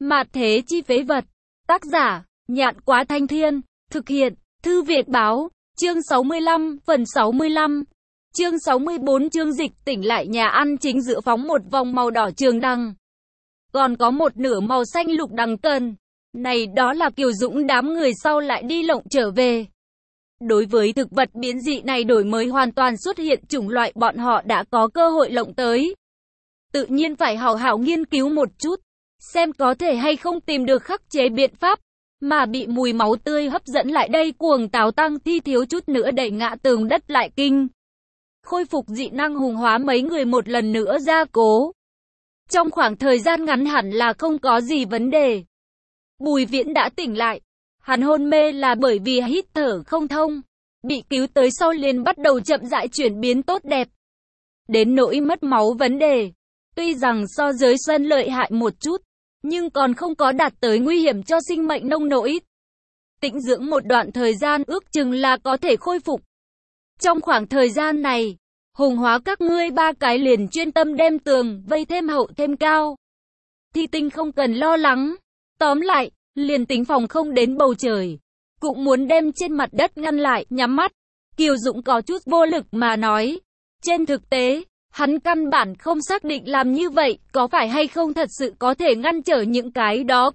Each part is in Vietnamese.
Mạt thế chi phế vật. Tác giả, Nhạn Quá Thanh Thiên. Thực hiện, Thư Việt Báo. Chương 65, phần 65. Chương 64 chương dịch tỉnh lại nhà ăn chính giữa phóng một vòng màu đỏ trường đằng. Còn có một nửa màu xanh lục đằng cần. Này đó là Kiều Dũng đám người sau lại đi lộng trở về. Đối với thực vật biến dị này đổi mới hoàn toàn xuất hiện chủng loại bọn họ đã có cơ hội lộng tới. Tự nhiên phải hào hào nghiên cứu một chút, xem có thể hay không tìm được khắc chế biện pháp, mà bị mùi máu tươi hấp dẫn lại đây cuồng táo tăng thi thiếu chút nữa đẩy ngã tường đất lại kinh. Khôi phục dị năng hùng hóa mấy người một lần nữa gia cố. Trong khoảng thời gian ngắn hẳn là không có gì vấn đề. Bùi Viễn đã tỉnh lại. Hắn hôn mê là bởi vì hít thở không thông. Bị cứu tới sau liền bắt đầu chậm rãi chuyển biến tốt đẹp. Đến nỗi mất máu vấn đề. Tuy rằng so giới xuân lợi hại một chút, nhưng còn không có đạt tới nguy hiểm cho sinh mệnh nông nỗi. Tĩnh dưỡng một đoạn thời gian ước chừng là có thể khôi phục. Trong khoảng thời gian này, hùng hóa các ngươi ba cái liền chuyên tâm đem tường, vây thêm hậu thêm cao. Thi Tinh không cần lo lắng. Tóm lại, liền tính phòng không đến bầu trời, cũng muốn đem trên mặt đất ngăn lại, nhắm mắt. Kiều Dũng có chút vô lực mà nói. Trên thực tế, hắn căn bản không xác định làm như vậy, có phải hay không thật sự có thể ngăn trở những cái đó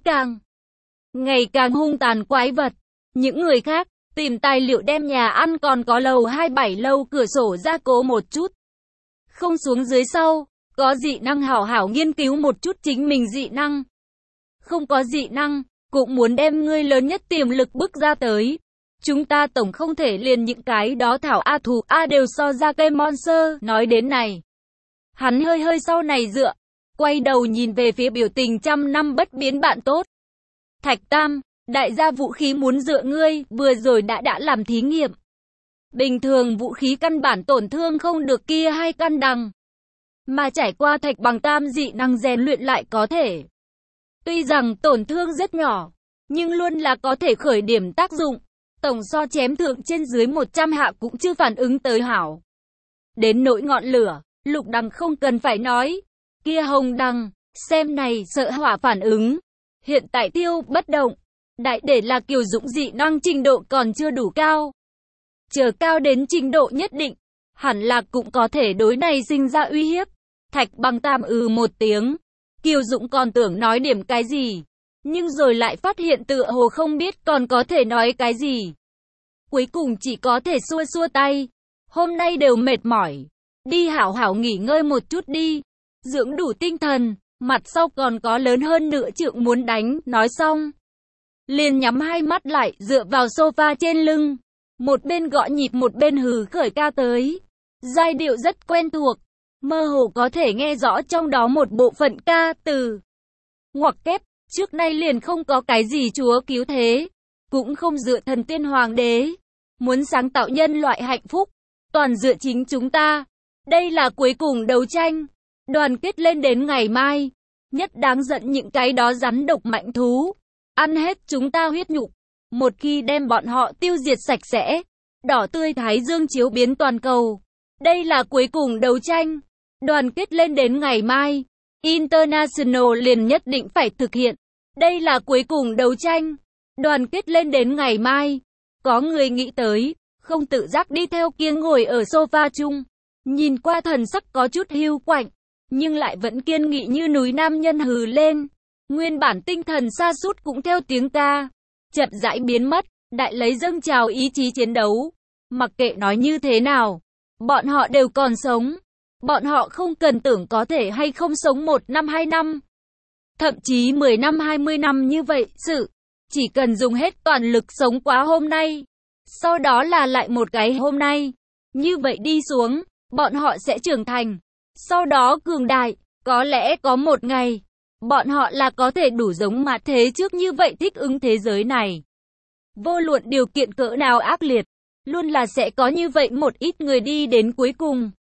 ngày càng hung tàn quái vật. Những người khác, tìm tài liệu đem nhà ăn còn có lầu 27 lâu cửa sổ gia cố một chút. Không xuống dưới sau, có dị năng hảo hảo nghiên cứu một chút chính mình dị năng. Không có dị năng, cũng muốn đem ngươi lớn nhất tiềm lực bức ra tới. Chúng ta tổng không thể liền những cái đó thảo A thù A đều so ra cây monster. Nói đến này, hắn hơi sau này dựa, quay đầu nhìn về phía biểu tình trăm năm bất biến bạn tốt. Thạch Tam, đại gia vũ khí muốn dựa ngươi, vừa rồi đã làm thí nghiệm. Bình thường vũ khí căn bản tổn thương không được kia hai căn đằng. Mà trải qua Thạch Bằng Tam dị năng rèn luyện lại có thể. Tuy rằng tổn thương rất nhỏ, nhưng luôn là có thể khởi điểm tác dụng. Tổng so chém thượng trên dưới 100 hạ cũng chưa phản ứng tới hảo. Đến nỗi ngọn lửa, lục đằng không cần phải nói. Kia hồng đằng, xem này sợ hỏa phản ứng. Hiện tại tiêu bất động. Đại để là Kiều Dũng dị năng trình độ còn chưa đủ cao. Chờ cao đến trình độ nhất định, hẳn là cũng có thể đối này sinh ra uy hiếp. Thạch Bằng Tam một tiếng. Kiều Dũng còn tưởng nói điểm cái gì, nhưng rồi lại phát hiện tựa hồ không biết còn có thể nói cái gì. Cuối cùng chỉ có thể xua xua tay. Hôm nay đều mệt mỏi. Đi hảo hảo nghỉ ngơi một chút đi. Dưỡng đủ tinh thần. Mặt sau còn có lớn hơn nửa trượng muốn đánh. Nói xong, liền nhắm hai mắt lại dựa vào sofa trên lưng. Một bên gõ nhịp một bên hừ khởi ca tới. Giai điệu rất quen thuộc. Mơ hồ có thể nghe rõ trong đó một bộ phận ca từ. Ngoặc kép, trước nay liền không có cái gì chúa cứu thế. Cũng không dựa thần tiên hoàng đế. Muốn sáng tạo nhân loại hạnh phúc, toàn dựa chính chúng ta. Đây là cuối cùng đấu tranh. Đoàn kết lên đến ngày mai. Nhất đáng giận những cái đó rắn độc mạnh thú. Ăn hết chúng ta huyết nhục. Một khi đem bọn họ tiêu diệt sạch sẽ. Đỏ tươi thái dương chiếu biến toàn cầu. Đây là cuối cùng đấu tranh. Đoàn kết lên đến ngày mai. International liền nhất định phải thực hiện. Đây là cuối cùng đấu tranh. Đoàn kết lên đến ngày mai. Có người nghĩ tới, không tự giác đi theo kia ngồi ở sofa chung. Nhìn qua thần sắc có chút hiu quạnh, nhưng lại vẫn kiên nghị như núi nam nhân hừ lên. Nguyên bản tinh thần sa sút cũng theo tiếng ca. Chậm rãi biến mất, đại lấy dâng trào ý chí chiến đấu. Mặc kệ nói như thế nào, bọn họ đều còn sống. Bọn họ không cần tưởng có thể hay không sống 1 năm 2 năm. Thậm chí 10 năm 20 năm như vậy, chỉ cần dùng hết toàn lực sống quá hôm nay. Sau đó là lại một cái hôm nay. Như vậy đi xuống, bọn họ sẽ trưởng thành. Sau đó cường đại, có lẽ có một ngày, bọn họ là có thể đủ giống mà thế trước như vậy thích ứng thế giới này. Vô luận điều kiện cỡ nào ác liệt, luôn là sẽ có như vậy một ít người đi đến cuối cùng.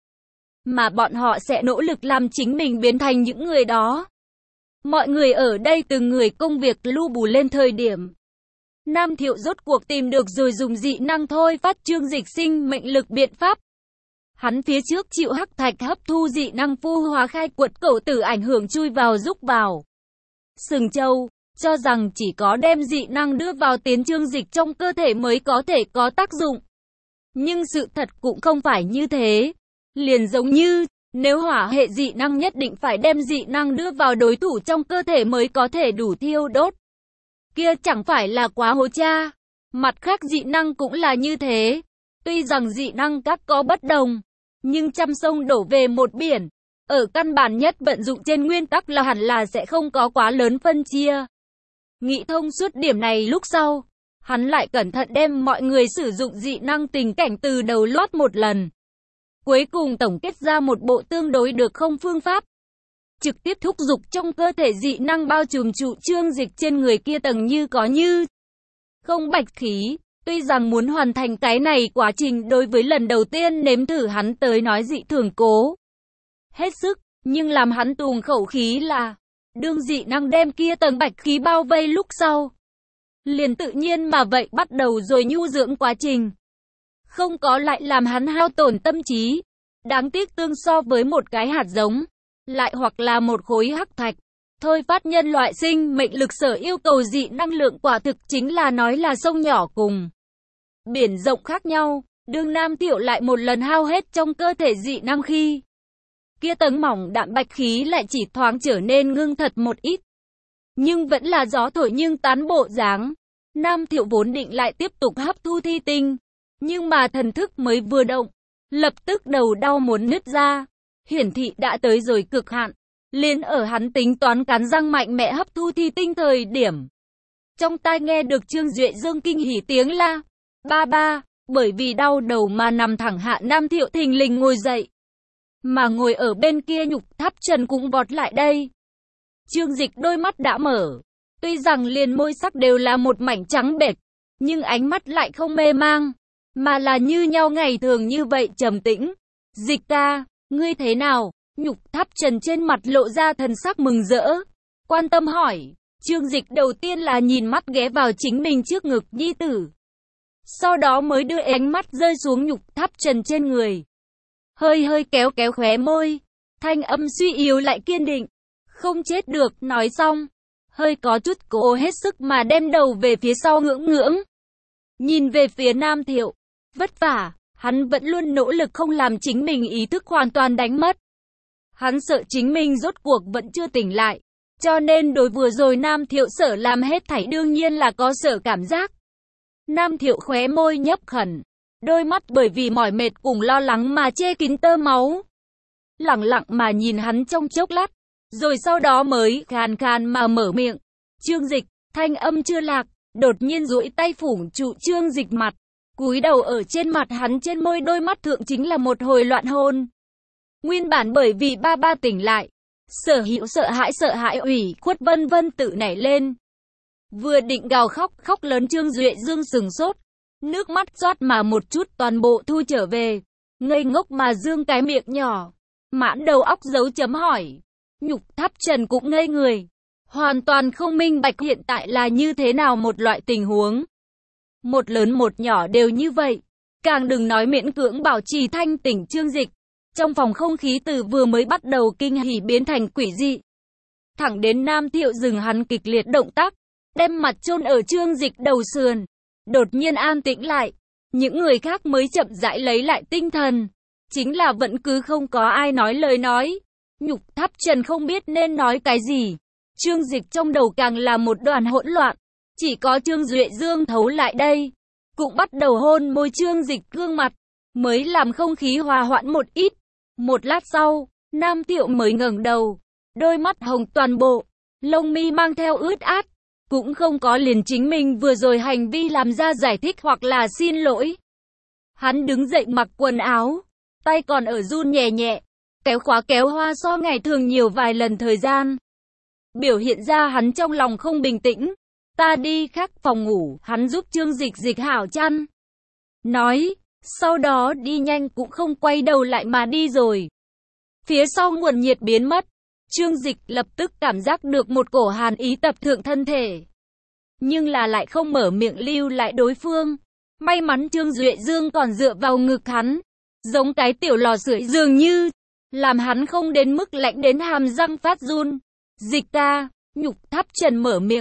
Mà bọn họ sẽ nỗ lực làm chính mình biến thành những người đó. Mọi người ở đây từng người công việc lu bù lên thời điểm. Nam Thiệu rốt cuộc tìm được rồi dùng dị năng thôi phát trương dịch sinh mệnh lực biện pháp. Hắn phía trước chịu hắc thạch hấp thu dị năng phu hóa khai quật cẩu tử ảnh hưởng chui vào rúc vào. Sừng châu, cho rằng chỉ có đem dị năng đưa vào tiến chương dịch trong cơ thể mới có thể có tác dụng. Nhưng sự thật cũng không phải như thế. Liền giống như, nếu hỏa hệ dị năng nhất định phải đem dị năng đưa vào đối thủ trong cơ thể mới có thể đủ thiêu đốt. Kia chẳng phải là quá hố cha. Mặt khác dị năng cũng là như thế. Tuy rằng dị năng các có bất đồng, nhưng trăm sông đổ về một biển. Ở căn bản nhất vận dụng trên nguyên tắc là hẳn là sẽ không có quá lớn phân chia. Nghĩ thông suốt điểm này lúc sau, hắn lại cẩn thận đem mọi người sử dụng dị năng tình cảnh từ đầu loát một lần. Cuối cùng tổng kết ra một bộ tương đối được không phương pháp. Trực tiếp thúc giục trong cơ thể dị năng bao trùm trụ chương dịch trên người kia tầng như có như không bạch khí. Tuy rằng muốn hoàn thành cái này quá trình đối với lần đầu tiên nếm thử hắn tới nói dị thường cố hết sức, nhưng làm hắn tuồng khẩu khí là đương dị năng đem kia tầng bạch khí bao vây lúc sau. Liền tự nhiên mà vậy bắt đầu rồi nhu dưỡng quá trình. Không có lại làm hắn hao tổn tâm trí. Đáng tiếc tương so với một cái hạt giống, lại hoặc là một khối hắc thạch, thôi phát nhân loại sinh mệnh lực sở yêu cầu dị năng lượng quả thực chính là nói là sông nhỏ cùng biển rộng khác nhau. Đương Nam Thiệu lại một lần hao hết trong cơ thể dị năng khi, kia tầng mỏng đạm bạch khí lại chỉ thoáng trở nên ngưng thật một ít. Nhưng vẫn là gió thổi nhưng tán bộ dáng. Nam Thiệu vốn định lại tiếp tục hấp thu thi tinh, nhưng mà thần thức mới vừa động, lập tức đầu đau muốn nứt ra. Hiển thị đã tới rồi cực hạn. Liền ở hắn tính toán cắn răng mạnh mẽ hấp thu thi tinh thời điểm, trong tai nghe được Trương Duệ Dương kinh hỉ tiếng la. Ba ba, bởi vì đau đầu mà nằm thẳng hạ. Nam Thiệu thình lình ngồi dậy. Mà ngồi ở bên kia Nhục Tháp Trần cũng vọt lại đây. Trương Dịch đôi mắt đã mở. Tuy rằng liền môi sắc đều là một mảnh trắng bệch, nhưng ánh mắt lại không mê mang, mà là như nhau ngày thường như vậy trầm tĩnh. Dịch ca, ngươi thế nào? Nhục Tháp Trần trên mặt lộ ra thần sắc mừng rỡ, quan tâm hỏi. Trương Dịch đầu tiên là nhìn mắt ghé vào chính mình trước ngực nhi tử, sau đó mới đưa ánh mắt rơi xuống Nhục Tháp Trần trên người. Hơi hơi kéo kéo khóe môi, thanh âm suy yếu lại kiên định. Không chết được, nói xong, hơi có chút cố hết sức mà đem đầu về phía sau ngưỡng ngưỡng. Nhìn về phía Nam Thiệu, vất vả, hắn vẫn luôn nỗ lực không làm chính mình ý thức hoàn toàn đánh mất. Hắn sợ chính mình rốt cuộc vẫn chưa tỉnh lại, cho nên đối vừa rồi Nam Thiệu sợ làm hết thảy đương nhiên là có sợ cảm giác. Nam Thiệu khóe môi nhấp khẩn, đôi mắt bởi vì mỏi mệt cùng lo lắng mà che kín tơ máu. Lặng lặng mà nhìn hắn trong chốc lát, rồi sau đó mới khàn khàn mà mở miệng. Trương Dịch, thanh âm chưa lạc, đột nhiên duỗi tay phủ trụ Trương Dịch mặt, cúi đầu ở trên mặt hắn, trên môi đôi mắt thượng chính là một hồi loạn hôn. Nguyên bản bởi vì ba ba tỉnh lại, sở hữu sợ hãi ủy khuất vân vân tự nảy lên. Vừa định gào khóc lớn Trương Duệ Dương sừng sốt, nước mắt xoát mà một chút toàn bộ thu trở về, ngây ngốc mà dương cái miệng nhỏ, mãn đầu óc dấu chấm hỏi. Nhục Tháp Trần cũng ngây người, hoàn toàn không minh bạch hiện tại là như thế nào một loại tình huống. Một lớn một nhỏ đều như vậy, càng đừng nói miễn cưỡng bảo trì thanh tỉnh Trương Dịch. Trong phòng không khí từ vừa mới bắt đầu kinh hỉ biến thành quỷ dị. Thẳng đến Nam Thiệu dừng hắn kịch liệt động tác, đem mặt chôn ở Trương Dịch đầu sườn, đột nhiên an tĩnh lại. Những người khác mới chậm rãi lấy lại tinh thần, chính là vẫn cứ không có ai nói lời nói. Nhục Tháp Trần không biết nên nói cái gì. Trương Dịch trong đầu càng là một đoàn hỗn loạn. Chỉ có Trương Duệ Dương thấu lại đây, cũng bắt đầu hôn môi Trương Dịch gương mặt, mới làm không khí hòa hoãn một ít. Một lát sau, Nam Thiệu mới ngẩng đầu, đôi mắt hồng toàn bộ, lông mi mang theo ướt át, cũng không có liền chính mình vừa rồi hành vi làm ra giải thích hoặc là xin lỗi. Hắn đứng dậy mặc quần áo, tay còn ở run nhẹ nhẹ, kéo khóa kéo hoa so ngày thường nhiều vài lần thời gian. Biểu hiện ra hắn trong lòng không bình tĩnh. Ta đi khác phòng ngủ, hắn giúp Trương Dịch dịch hảo chăn. Nói, sau đó đi nhanh cũng không quay đầu lại mà đi rồi. Phía sau nguồn nhiệt biến mất, Trương Dịch lập tức cảm giác được một cổ hàn ý tập thượng thân thể. Nhưng là lại không mở miệng lưu lại đối phương. May mắn Trương Duệ Dương còn dựa vào ngực hắn, giống cái tiểu lò sưởi dường như, làm hắn không đến mức lạnh đến hàm răng phát run. Dịch ca, Nhục Tháp Trần mở miệng,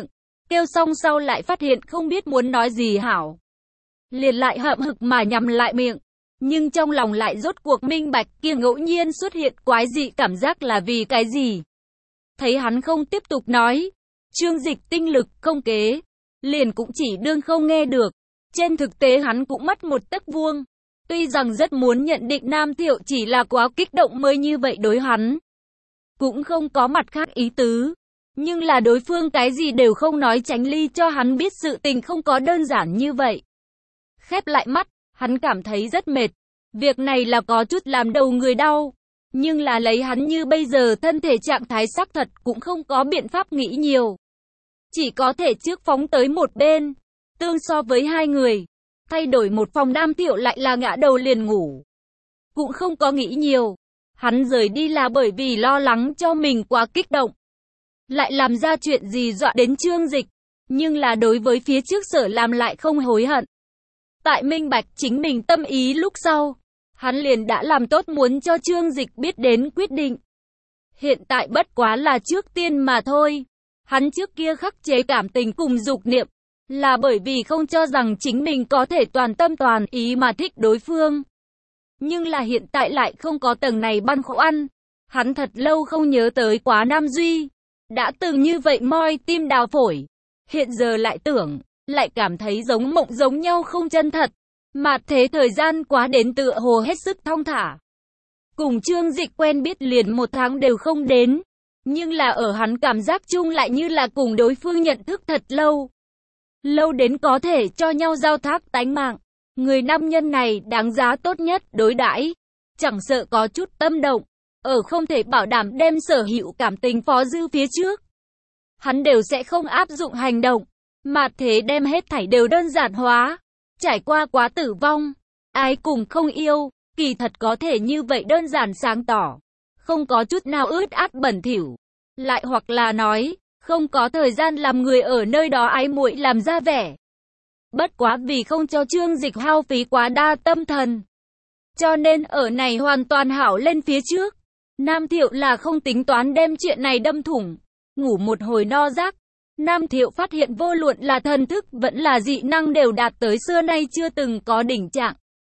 kêu xong sau lại phát hiện không biết muốn nói gì hảo. Liền lại hậm hực mà nhắm lại miệng. Nhưng trong lòng lại rốt cuộc minh bạch kia ngẫu nhiên xuất hiện quái dị cảm giác là vì cái gì. Thấy hắn không tiếp tục nói, Trương Dịch tinh lực không kế, liền cũng chỉ đương không nghe được. Trên thực tế hắn cũng mất một tấc vuông. Tuy rằng rất muốn nhận định Nam Thiệu chỉ là quá kích động mới như vậy đối hắn. Cũng không có mặt khác ý tứ. Nhưng là đối phương cái gì đều không nói tránh ly cho hắn biết sự tình không có đơn giản như vậy. Khép lại mắt, hắn cảm thấy rất mệt. Việc này là có chút làm đầu người đau. Nhưng là lấy hắn như bây giờ thân thể trạng thái xác thật cũng không có biện pháp nghĩ nhiều. Chỉ có thể trước phóng tới một bên. Tương so với hai người. Thay đổi một phòng Nam Thiệu lại là ngã đầu liền ngủ. Cũng không có nghĩ nhiều. Hắn rời đi là bởi vì lo lắng cho mình quá kích động. Lại làm ra chuyện gì dọa đến Trương Dịch. Nhưng là đối với phía trước sở làm lại không hối hận. Tại minh bạch chính mình tâm ý lúc sau. Hắn liền đã làm tốt muốn cho Trương Dịch biết đến quyết định. Hiện tại bất quá là trước tiên mà thôi. Hắn trước kia khắc chế cảm tình cùng dục niệm. Là bởi vì không cho rằng chính mình có thể toàn tâm toàn ý mà thích đối phương. Nhưng là hiện tại lại không có tầng này băn khoăn. Hắn thật lâu không nhớ tới quá Nam Duy. Đã từng như vậy moi tim đào phổi. Hiện giờ lại tưởng, lại cảm thấy giống mộng giống nhau không chân thật. Mà thế thời gian quá đến tựa hồ hết sức thong thả. Cùng Trương Dịch quen biết liền 1 tháng đều không đến. Nhưng là ở hắn cảm giác chung lại như là cùng đối phương nhận thức thật lâu. Lâu đến có thể cho nhau giao thác tánh mạng. Người nam nhân này đáng giá tốt nhất đối đãi. Chẳng sợ có chút tâm động. Ở không thể bảo đảm đem sở hữu cảm tình phó dư phía trước. Hắn đều sẽ không áp dụng hành động. Mà thế đem hết thảy đều đơn giản hóa. Trải qua quá tử vong. Ai cùng không yêu. Kỳ thật có thể như vậy đơn giản sáng tỏ. Không có chút nào ướt át bẩn thỉu. Lại hoặc là nói, không có thời gian làm người ở nơi đó ái muội làm ra vẻ. Bất quá vì không cho Trương Dịch hao phí quá đa tâm thần. Cho nên ở này hoàn toàn hảo lên phía trước. Nam Thiệu là không tính toán đem chuyện này đâm thủng. Ngủ một hồi no giấc. Nam Thiệu phát hiện vô luận là thần thức vẫn là dị năng đều đạt tới xưa nay chưa từng có đỉnh trạng.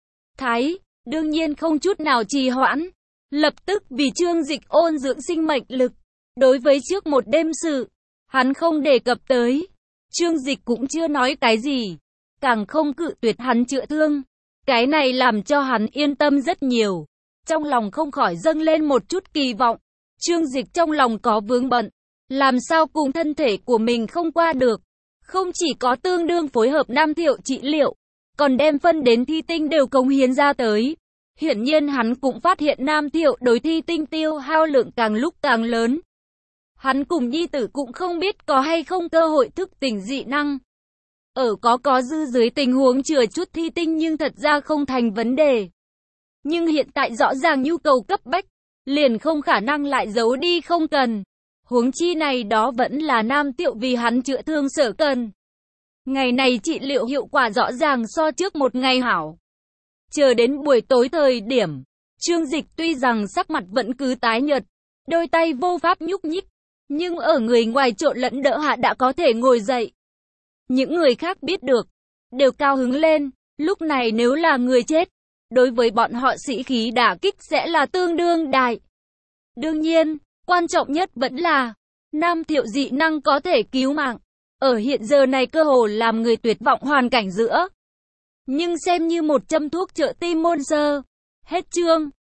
Thái, đương nhiên không chút nào trì hoãn. Lập tức vì Trương Dịch ôn dưỡng sinh mệnh lực. Đối với trước một đêm sự, hắn không đề cập tới. Trương Dịch cũng chưa nói cái gì. Càng không cự tuyệt hắn chữa thương. Cái này làm cho hắn yên tâm rất nhiều. Trong lòng không khỏi dâng lên một chút kỳ vọng. Trương Dịch trong lòng có vướng bận. Làm sao cùng thân thể của mình không qua được. Không chỉ có tương đương phối hợp Nam Thiệu trị liệu. Còn đem phân đến thi tinh đều cống hiến ra tới. Hiển nhiên hắn cũng phát hiện Nam Thiệu đối thi tinh tiêu hao lượng càng lúc càng lớn. Hắn cùng nhi tử cũng không biết có hay không cơ hội thức tỉnh dị năng. Ở có dư dưới tình huống chừa chút thi tinh nhưng thật ra không thành vấn đề. Nhưng hiện tại rõ ràng nhu cầu cấp bách, liền không khả năng lại giấu đi không cần. Huống chi này đó vẫn là Nam Thiệu vì hắn chữa thương sở cần. Ngày này trị liệu hiệu quả rõ ràng so trước một ngày hảo. Chờ đến buổi tối thời điểm, Trương Dịch tuy rằng sắc mặt vẫn cứ tái nhợt, đôi tay vô pháp nhúc nhích, nhưng ở người ngoài trộn lẫn đỡ hạ đã có thể ngồi dậy. Những người khác biết được, đều cao hứng lên, lúc này nếu là người chết, đối với bọn họ sĩ khí đả kích sẽ là tương đương đại. Đương nhiên, quan trọng nhất vẫn là, Nam Thiệu dị năng có thể cứu mạng, ở hiện giờ này cơ hồ làm người tuyệt vọng hoàn cảnh giữa. Nhưng xem như một châm thuốc trợ tim môn sơ. Hết chương.